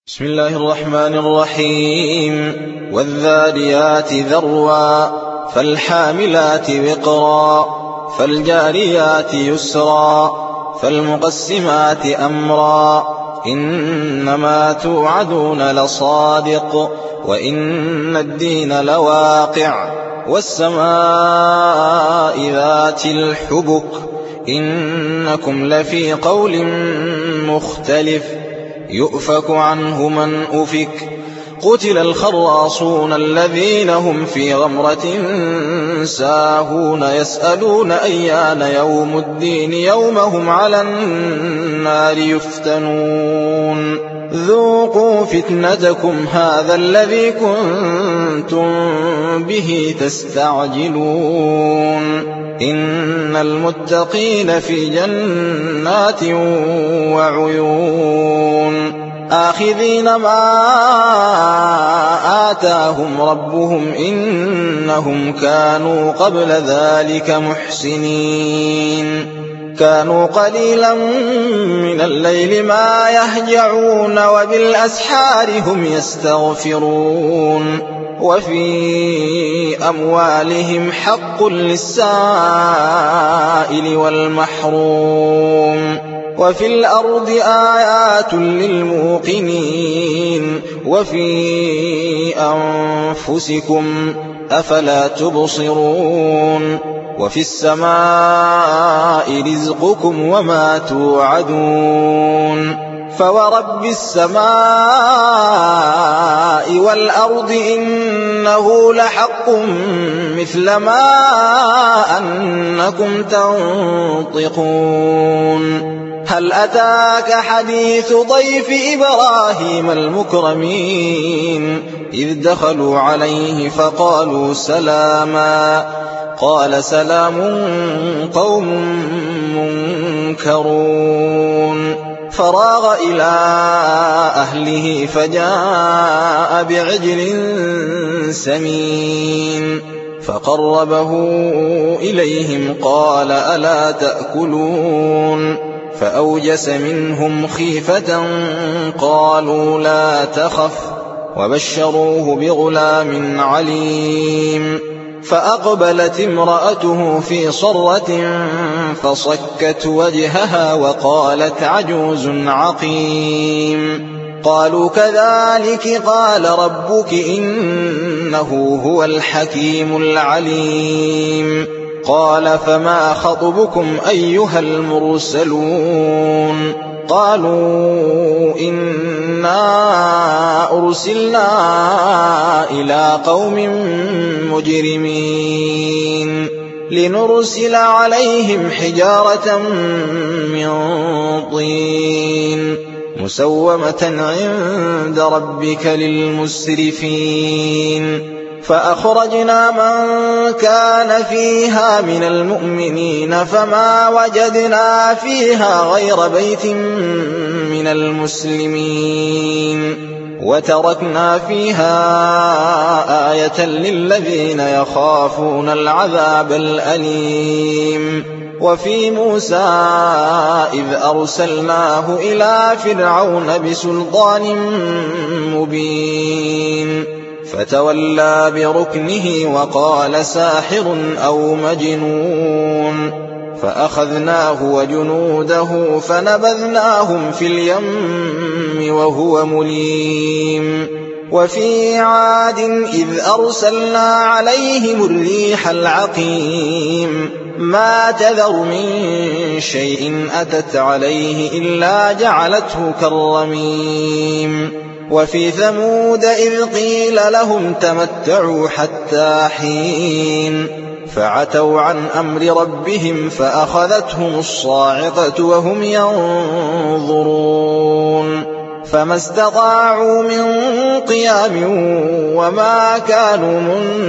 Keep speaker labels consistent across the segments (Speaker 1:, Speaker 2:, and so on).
Speaker 1: بسم الله الرحمن الرحيم. والذاريات ذروا فالحاملات وقرا فالجاريات يسرا فالمقسمات أمرا إنما توعدون لصادق وإن الدين لواقع والسماء ذات الحبك إنكم لفي قول مختلف يؤفك عنه من أفك قتل الخراصون الذين هم في غمرة ساهون يسألون أيان يوم الدين يوم هم على النار يفتنون ذوقوا فتنتكم هذا الذي كنتم به تستعجلون إن المتقين في جنات وعيون آخذين ما آتاهم ربهم إنهم كانوا قبل ذلك محسنين كانوا قليلا من الليل ما يهجعون وبالأسحار هم يستغفرون وفي أموالهم حق للسائل والمحروم وفي الأرض آيات للموقنين وفي أنفسكم أفلا تبصرون وفي السماء رزقكم وما توعدون فورب السماء والأرض إنه لحق مثل ما أنكم تنطقون هل أتاك حديث ضيف إبراهيم المكرمين إذ دخلوا عليه فقالوا سلاما قال سلام قوم منكرون فراغ إلى أهله فجاء بعجل سمين فقربه إليهم قال ألا تأكلون فأوجس منهم خيفة قالوا لا تخف وبشروه بغلام عليم فأقبلت امرأته في صرة فصكت وجهها وقالت عجوز عقيم قالوا كذلك قال ربك إنه هو الحكيم العليم قال فما خطبكم أيها المرسلون قالوا إنا أرسلنا إلى قوم مجرمين لنرسل عليهم حجارة من طين مسومة عند ربك للمسرفين فأخرجنا من كان فيها من المؤمنين فما وجدنا فيها غير بيت من المسلمين وتركنا فيها آية للذين يخافون العذاب الأليم وفي موسى إذ أرسلناه إلى فرعون بسلطان مبين فتولى بركنه وقال ساحر أو مجنون فأخذناه وجنوده فنبذناهم في اليم وهو مليم وفي عاد إذ أرسلنا عليهم الريح العقيم ما تذر من شيء أتت عليه إلا جعلته كالرميم وفي ثمود إذ قيل لهم تمتعوا حتى حين فعتوا عن أمر ربهم فأخذتهم الصاعقة وهم ينظرون فما استطاعوا من قيام وما كانوا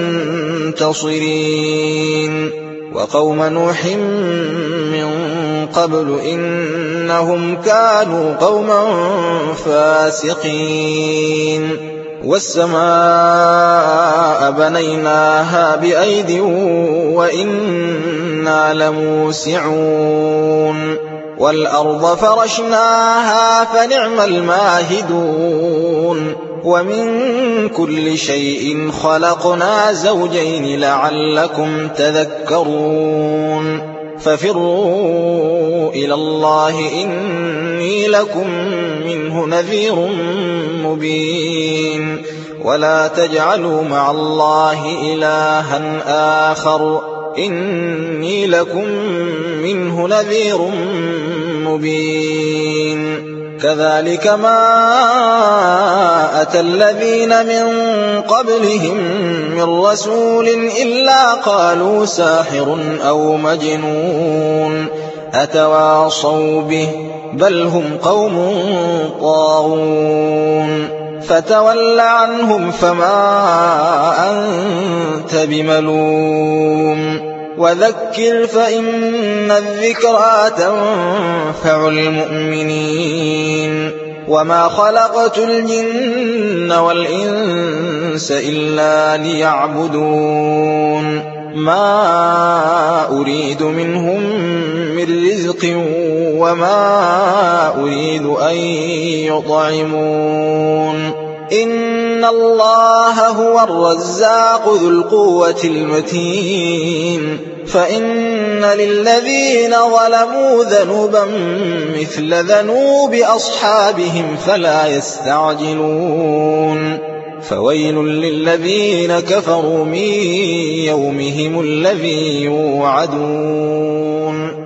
Speaker 1: منتصرين وقوم نوح من قبل إنهم كانوا قوما فاسقين والسماء بنيناها بأيد وإنا لموسعون وَالْأَرْضَ فَرَشْنَاهَا فَنِعْمَ الْمَاهِدُونَ وَمِن كُلِّ شَيْءٍ خَلَقْنَا زَوْجَيْنِ لَعَلَّكُمْ تَذَكَّرُونَ فَفِرُّوا إِلَى اللَّهِ إِنِّي لَكُمْ مِنْهُ نَذِيرٌ مُبِينٌ وَلَا تَجْعَلُوا مَعَ اللَّهِ إِلَٰهًا آخَرَ إِنِّي لَكُمْ مِنْهُ نَذِيرٌ مُبِينٌ كَذَلِكَ مَا أَتَى الَّذِينَ مِن قَبْلِهِم مِّن رَّسُولٍ إِلَّا قَالُوا سَاحِرٌ أَوْ مَجْنُونٌ أَتَوَاصَوْا بِهِ بَلْ هُمْ قَوْمٌ طَاغُونَ فَتَوَلَّ عَنْهُمْ فَمَا أَنتَ بِمَلُومٍ وَذَكِّرْ فَإِنَّ الذِّكْرَىٰ تَنفَعُ الْمُؤْمِنِينَ وَمَا خَلَقْتُ الْجِنَّ وَالْإِنسَ إِلَّا لِيَعْبُدُونِ مَا أُرِيدُ مِنْهُم مِّن رِّزْقٍ وَمَا أُرِيدُ أَن يُطْعِمُونِ إِنَّ اللَّهَ هُوَ الرَّزَّاقُ ذُو الْقُوَّةِ الْمَتِينُ فَإِنَّ لِلَّذِينَ ظَلَمُوا ذَنُوبًا مِّثْلَ ذَنُوبِ أَصْحَابِهِمْ فَلَا يَسْتَعْجِلُونِ فَوَيْلٌ لِّلَّذِينَ كَفَرُوا مِن يَوْمِهِمُ الَّذِي يُوعَدُونَ